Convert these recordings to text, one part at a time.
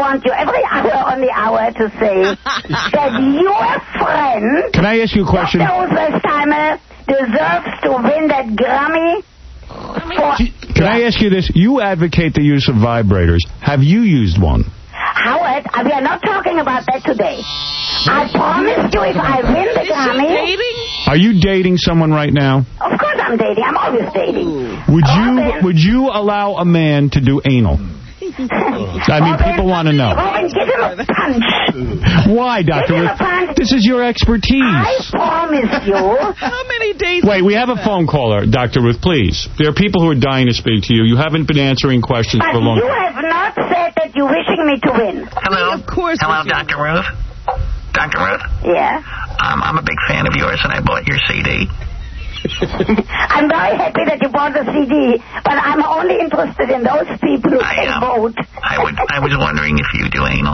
want you every hour on the hour to say that your friend... Can I ask you a question? Dr. Westheimer deserves to win that Grammy. Can I ask you this? You advocate the use of vibrators. Have you used one? Howard, we are not talking about that today. I promise you if I win the Grammy... Are you dating someone right now? Of course I'm dating. I'm always dating. Would you allow a man to do anal? I mean, people want to know. Robin, give him a punch. Why, Dr. Ruth? This is your expertise. I promise you. How many days? Wait, we have a phone caller, Dr. Ruth, please. There are people who are dying to speak to you. You haven't been answering questions for a long time. But you have not said that you're wishing me to win. Hello. Of course. Hello, Dr. Ruth. Dr. Ruth? Yeah? I'm a big fan of yours, and I bought your CD. I'm very happy that you bought the CD, but I'm only interested in those people who can vote. I was wondering if you do anal.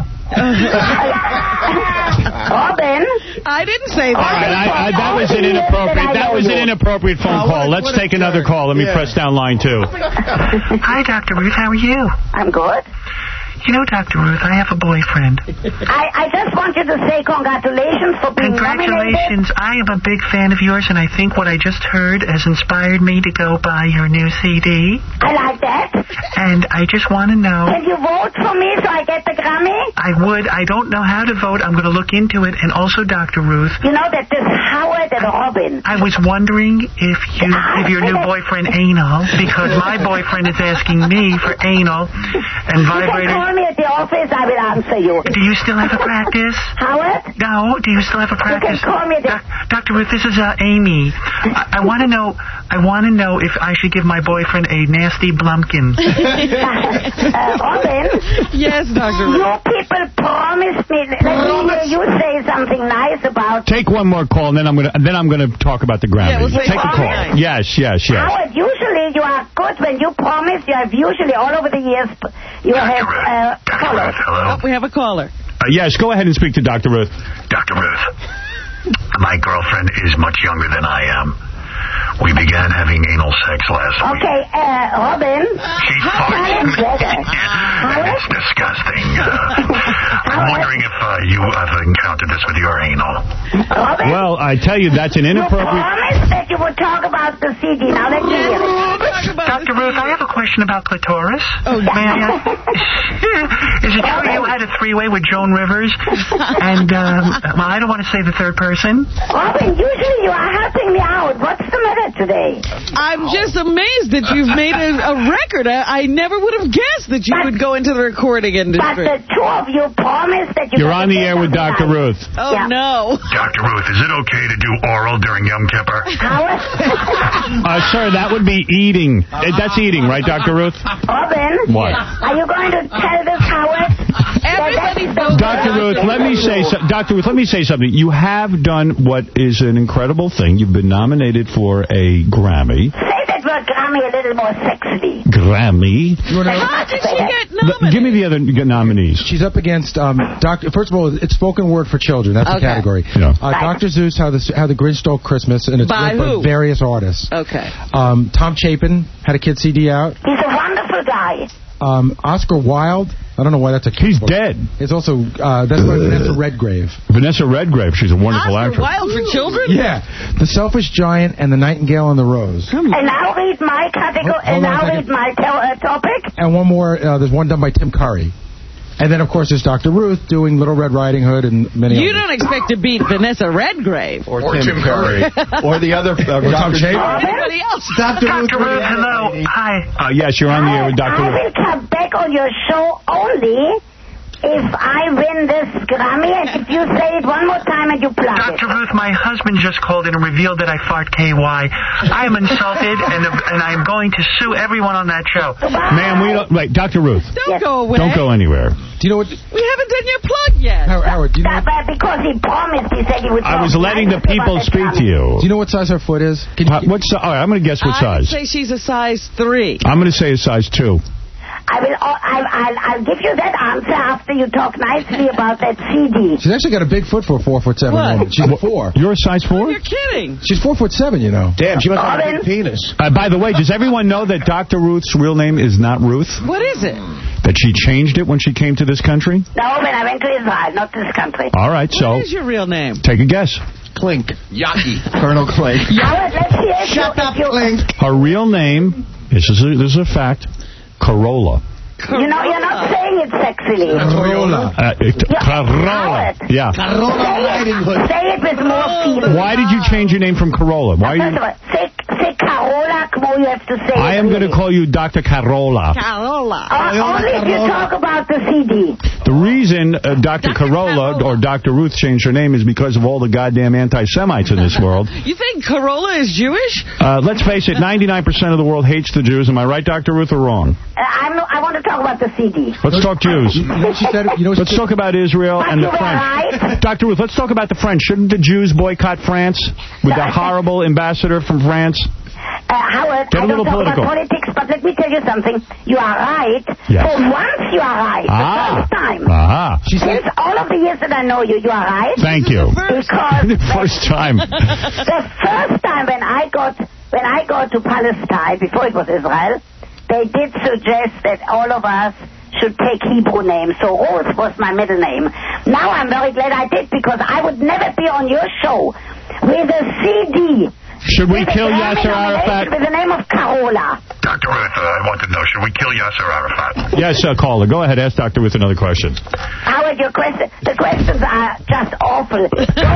Robin? I didn't say that. All right, that was an inappropriate phone call. Let's take another call. Let me press down line 2. Hi, Dr. Ruth. How are you? I'm good. You know, Dr. Ruth, I have a boyfriend. I just want you to say congratulations for being Congratulations. nominated. I am a big fan of yours, and I think what I just heard has inspired me to go buy your new CD. I like that. And I just want to know... Can you vote for me so I get the Grammy? I would. I don't know how to vote. I'm going to look into it. And also, Dr. Ruth... You know that this Howard and Robin... I was wondering if you give your new boyfriend anal, because my boyfriend is asking me for anal and vibrators. Call me at the office, I will answer you. Do you still have a practice? Howard? No, do you still have a practice? You can call me Dr. Ruth, this is Amy. I want to know if I should give my boyfriend a nasty blumpkin. Robin? Yes, Dr. Ruth. You people promised me. Let me hear you say something nice about... Take one more call, and then I'm gonna talk about the Grammy. Yeah, we'll take a call. Nice. Yes. Howard, usually you are good when you promise. You have usually all over the years you have followed. Hello? Oh, we have a caller. Yes, go ahead and speak to Dr. Ruth. Dr. Ruth, my girlfriend is much younger than I am. We began having anal sex last week. Okay, Robin. She's farting. It's disgusting. I'm wondering if you have encountered this with your anal. Robin? Well, I tell you, that's an inappropriate... You promised that you would talk about the CD. Now let me hear it. Dr. Ruth, I have a question about clitoris. Oh, may I ask? Is it true you had a three-way with Joan Rivers? And, well, I don't want to say the third person. Robin, usually you are helping me out. What's the matter today? I'm just amazed that you've made a record. I never would have guessed that you would go into the recording industry. But the two of you promised that you... You're on the air with Dr. Ruth. Oh, no. Dr. Ruth, is it okay to do oral during Yom Kippur? Sir, that would be eating. That's eating, right, Dr. Ruth? Robin? What? Are you going to tell this, Howard? Everybody knows. Dr. Ruth, let me say something. You have done what is an incredible thing. You've been nominated for a Grammy. Say that word Grammy a little more sexy. Grammy? How did she get nominated? Give me the other nominees. She's up against First of all, it's spoken word for children. That's the category. Yeah. Dr. Zeus, How the Grinch Stole Christmas, and it's By read who? by various artists. Okay. Tom Chapin had a kid CD out. He's a wonderful guy. Oscar Wilde. I don't know why that's a kid. He's dead. It's also that's by Vanessa Redgrave. Vanessa Redgrave. She's a wonderful actress. Wild for children? Yeah. The Selfish Giant and The Nightingale and the Rose. And now read my category. And now read my topic. And one more. There's one done by Tim Curry. And then, of course, there's Dr. Ruth doing Little Red Riding Hood and many You others. don't expect to beat Vanessa Redgrave. Or Tim Curry. Or the other... Tom Chapin. Anybody else? Dr. Ruth, hello. Hi. Yes, you're on the air with Dr. I Ruth. will come back on your show only if I win this Grammy and if you say it one more time and you plug it. Dr. Ruth, my husband just called in and revealed that I fart KY. I am insulted, and I'm going to sue everyone on that show. Ma'am, we don't... Wait, Dr. Ruth. Don't go away. Don't go anywhere. Do you know what... We haven't done your plug yet. Howard, do you know... Because he promised, he said he would... I was letting the people speak to you. Do you know what size her foot is? All right, I'm going to guess what I would size. say she's a size 3. I'm going to say a size 2. I'll give you that answer after you talk nicely about that CD. She's actually got a big foot for a 4'7" woman. She's a 4. You're a size 4? You're kidding. She's 4'7", you know. Damn, she must have a big penis. By the way, does everyone know that Dr. Ruth's real name is not Ruth? What is it? That she changed it when she came to this country? No, when I went to Israel, not this country. All right, so What is your real name? take a guess. Clink. Yaki. Colonel Clink. Howard, let's hear if Shut up, you... Clink. Her real name, this is a fact, Corolla. You know, you're not saying it sexily. Corolla. Corolla. Yeah. Say it with more feeling. Why did you change your name from Corolla? Why are you... Say Carola, you have to say I am going to call you Dr. Carolla. Carola. Only if you talk about the CD. The reason Dr. Corolla or Dr. Ruth changed her name is because of all the goddamn anti-Semites in this world. You think Corolla is Jewish? Let's face it, 99% of the world hates the Jews. Am I right, Dr. Ruth, or wrong? I want to talk about the CD. Let's talk Jews. Let's talk about Israel and the French. Right. Dr. Ruth, let's talk about the French. Shouldn't the Jews boycott France with that horrible ambassador from France? Howard, Get a I don't little talk political. about politics, but let me tell you something. You are right. Yes. For once, you are right. The first time. Since all of the years that I know you, you are right. Thank you. Because The first time. the first time when I got to Palestine, before it was Israel, they did suggest that all of us should take Hebrew names. So Ruth was my middle name. Now I'm very glad I did, because I would never be on your show with a CD. Should we kill Yasser Arafat? With the name of Carola. Dr. Ruth, I want to know, should we kill Yasser Arafat? Yes, caller. Go ahead. Ask Dr. Ruth another question. Howard, the questions are just awful.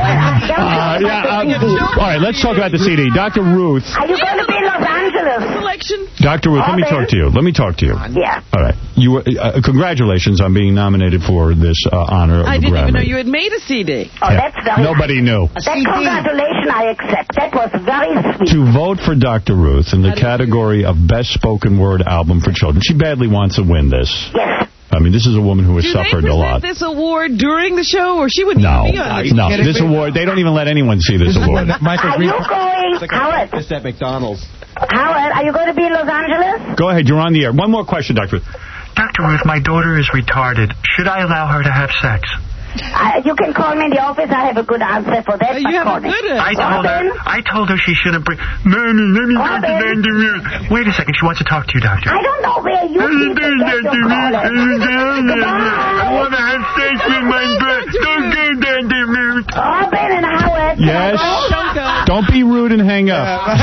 All right, let's talk about the CD. Dr. Ruth. Are you going to be in Los Angeles? Selection? Dr. Ruth, let me talk to you. Yeah. All right. You were, congratulations on being nominated for this honor of I the didn't even Grammy. know you had made a CD. Oh, that's very Nobody knew. That congratulations I accept. That was very sweet. To vote for Dr. Ruth in the category of Best Spoken Word Album for Children, she badly wants to win this. Yes. I mean, this is a woman who has Do suffered they a lot. present this award during the show, or she wouldn't No, even be on the this award, they don't even let anyone see this award. Are you going, Howard? It's at McDonald's. Howard, are you going to be in Los Angeles? Go ahead, you're on the air. One more question, Dr. Ruth. Dr. Ruth, my daughter is retarded. Should I allow her to have sex? You can call me in the office. I have a good answer for that. You have a good answer. I told her she shouldn't bring... Mommy, let me go to Dr. Ruth. Wait a second. She wants to talk to you, doctor. I don't know where you keep to get your callers. I want to have sex with my brother. Don't go, Dr. Ruth. Robin and Howard. Yes. Don't be rude and hang up.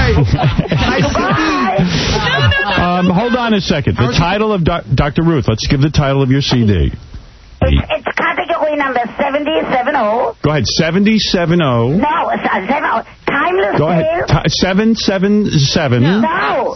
Hold on a second. The title of Dr. Ruth. Let's give the title of your CD. It's category number 7070. Go ahead, 7070. No, 70. Timeless Go ahead, 777. No.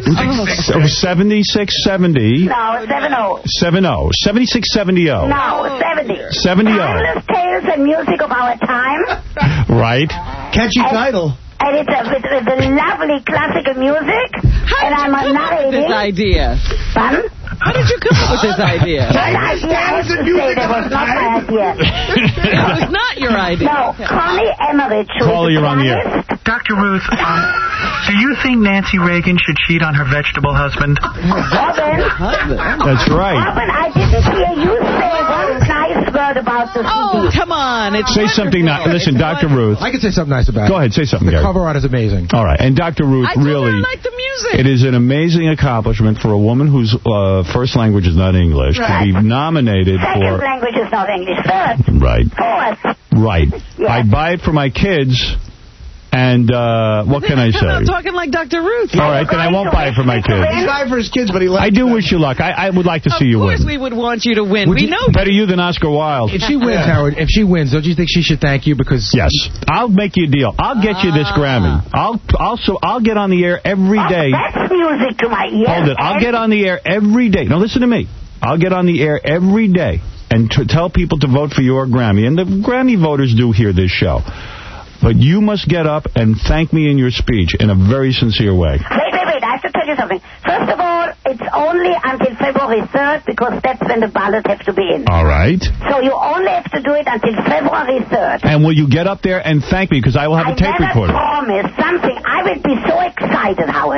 7670. No, 70. 7670. No, 70. 70. Timeless tales and music of our time. Right. Catchy title. And it's with the lovely classical music. How did you come up with this idea? Pardon? How did you come up with this idea? Well, I have to say that was not my idea. It was not your idea. No, Connie Emmerich. Caller, you're on the air. Dr. Ruth, do you think Nancy Reagan should cheat on her vegetable husband? Robin. That's right. Robin, I didn't hear you say one nice word about the CD. Oh, come on. It's Say something nice. Listen, Dr. Ruth. I can say something nice about it. Go ahead, say something, The Gary. cover art is amazing. All right, and Dr. Ruth, I told really, her I like the music. it is an amazing accomplishment for a woman whose first language is not English to be nominated Second for... language is not English. Third. Right. Fourth. Right. Yes. I buy it for my kids, and what can I Come out say? talking like Dr. Ruth. All right, then I won't buy it for my kids. He's buying for his kids, but he likes I do wish you luck. I would like to see you Of course win. we would want you to win. Would We you- know. Better you than Oscar Wilde. If she wins, Howard, if she wins, don't you think she should thank you? Because Yes, I'll make you a deal. I'll get you this Grammy. I'll get on the air every day. That's music to my ears. Hold it. I'll get on the air every day. Now listen to me. I'll get on the air every day and tell people to vote for your Grammy. And the Grammy voters do hear this show. But you must get up and thank me in your speech in a very sincere way. Wait. I have to tell you something. First of all, it's only until February 3rd because that's when the ballot has to be in. All right. So you only have to do it until February 3rd. And will you get up there and thank me? Because I will have a tape I never recorder. promised something. I will be so excited, Howard,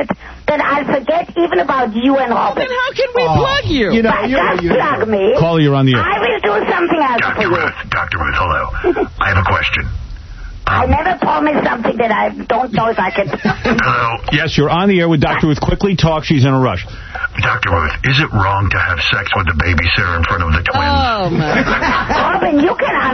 that I'll forget even about you and Robin. Then how can we plug you? You know, But just plug me. Caller, you're on the air. I will do something else for you. Dr. Ruth, hello. I have a question. I never promised something that I don't know if I can. Hello. Yes, you're on the air with Dr. Ruth. Quickly talk. She's in a rush. Dr. Ruth, is it wrong to have sex with the babysitter in front of the twins? Oh, my. Robin, you can